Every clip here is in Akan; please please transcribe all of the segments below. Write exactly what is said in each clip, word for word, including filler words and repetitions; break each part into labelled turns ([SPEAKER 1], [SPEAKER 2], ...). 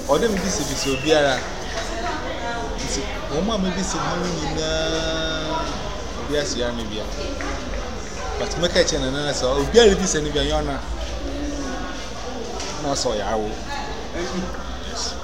[SPEAKER 1] or them be si so biara. Oma me be si mu nyina obi asia me bia. But make a chen na so obi a be si ni bia yona. Na so ya wo. Yes.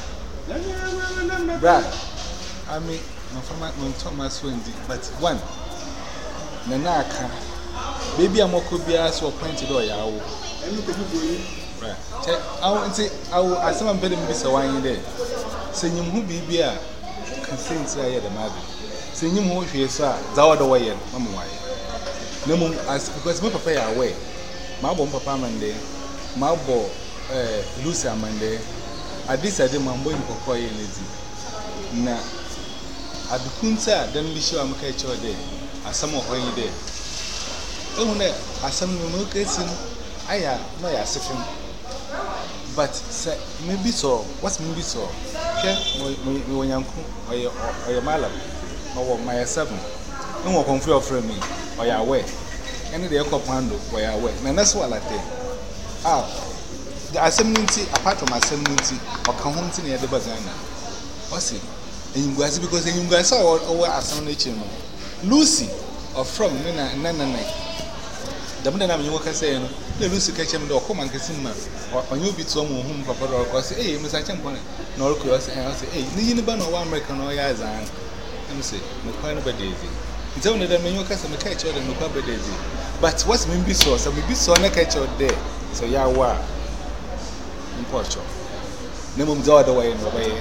[SPEAKER 1] Brad, I mean, my former mon Thomas Wendy, but one. Nanaka. Baby I'm could be asked or pointed or yaw. Right. I won't say I will as someone better miss a wine there. Sing him who be beer can sing say the mother. Sing him who she saw Zawada way and Mamma way. No more as because my papa away. My bomb papa Monday, my bo Lucia Monday. At this I did my boy for coy energy. Now at the Kunta, then be sure I'm catch your day. As some of when you there. Oh, no, as some milk in I am my assistant. But maybe so. What's maybe so? When you or your malam or my seven. No more confuse from me or your way. Any day, Copando or your way. And that's what I think. Ah, the assembly apart from assembly or counting near the bazana. What's it? And you guys because you guys saw over assembly chamber. Lucy or from Nana Nana. The man you can say, the Lucy catch him or come and kiss him, or you be some whom Papa or say, hey, Miss Champion, nor cross and I say, hey, you never know one American or Yazan. Let me say, no kind of a daisy. It's only the man you can catch out and no kind of daisy. But what's mean be so, so we be so on a catch out there. So, yeah, wow. In Portugal. No one's all the way in the way.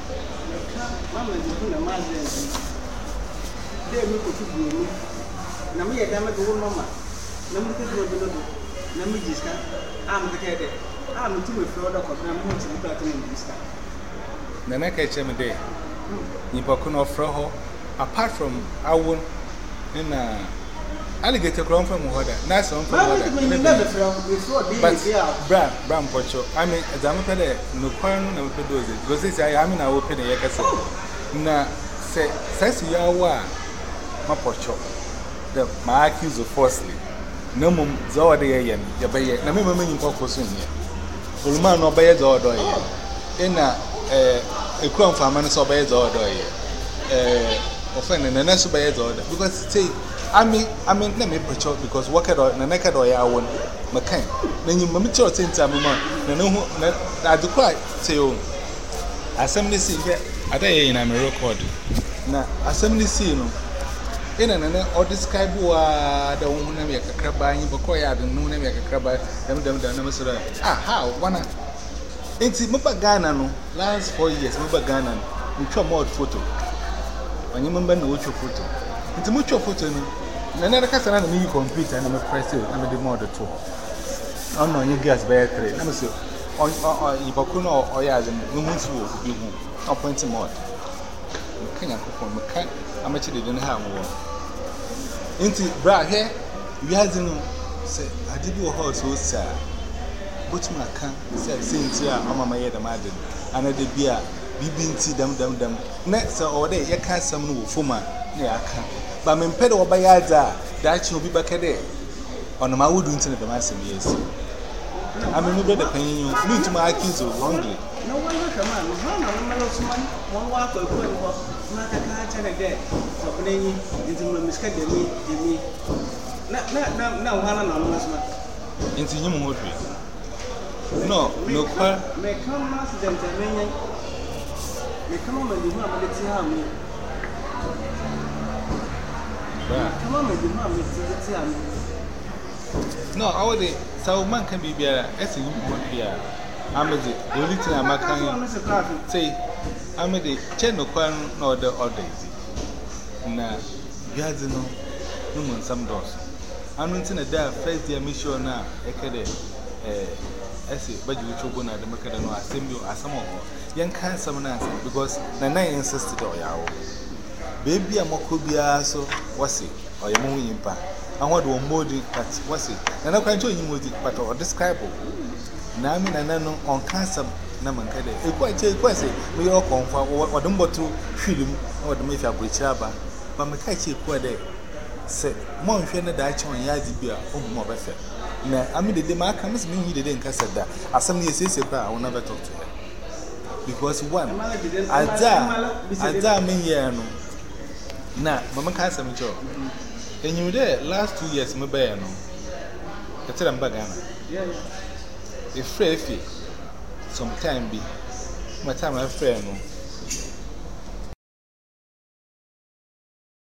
[SPEAKER 1] Namia damage one mama. Namaka below. Namijiska. I'm the cat. I'm too afraid of a moment to look at him in this time. Nanaka Chemade. Nipokuno Froho. Apart from our in a alligator grown from water. Nice on from water. But Bram, Bram Pocho. I mean, as I'm a pede, no quan no pedozi. Because I mean, I will pay a yakasa. Na say, says you are my pocho. The my accuse of falsely. No mum, Zoa de Yen, Yabay, Namima in Pocos in here. Ulman obeys or doy. In a crown for man obeys or doy. Offending and that's obeys order. Because say, I mean, I mean, let me pocho because work at the naked or I won't McCain. Then you mature since I'm a man. No, I do quite say, oh, assembly see here. I day in I'm a record. Now, assembly see, no. In an or describe the woman make a crab by him, but I don't know make a crab by them. Them, ah, how one ain't it Mupagana? No, last four years, Mupagana, we show more photo. When you remember no photo, it's a mutual photo. Another cast another new computer and I'm a press it, I'm a demodel too. Oh no, you guys bear trade. Let me see. On Ibakuno or Yazan, no one's will be appointed more. Can I cook on McCann? I'm actually didn't have one. Into bra here, you had to say, I did your horse, so sir. But my can say, Saint Tia, I'm my head, madam, and I did beer, be them, them, them. Next or day, you can't some new former, yeah, I can't. But I'm impeded by Yaza, that you'll be back a day. On my wood into the massive years. I'm a new brother paying you, me to my accuse of hungry. No one look a man, one walk or two, not a catch and a day. So, playing into my miscut, they me. Not now, one anonymous man. Into you, Moodry. No, no, may come master than Tamanian. May come on and do not let you have me. Come on and do not let you have me. No, our day, so man can be better as a human beer. I'm a the only thing I'm a say, I'm a the channel quan or the odd daisy. Now, you have to know, no one some doors. I'm not in a day, first year mission now, a caddy, essay, but you will go at the Macadano assembly as some of young can't summon answer because the nine insisted or yaw. Baby, I'm a cobia, so what's it, or your moving impact. I want to mold it, but what's it? And I can't show you with it, but or describe it. Nami and I know on cancer, Naman Kade. A quite a question, we all come for what don't want to film or the Mafia Brichaba, but my catchy quade said, Mon Fiona Dutch on Yazi beer, oh, more better. Now, I mean, the Demark comes me, he didn't cassette that. As some years, I will never talk to her. because one, Azar, Azar Minyano. Now, Mamma Casa Micho. And you there last two years, my bairn. I tell them Bagana. If Freffy, some time be my time, my friend.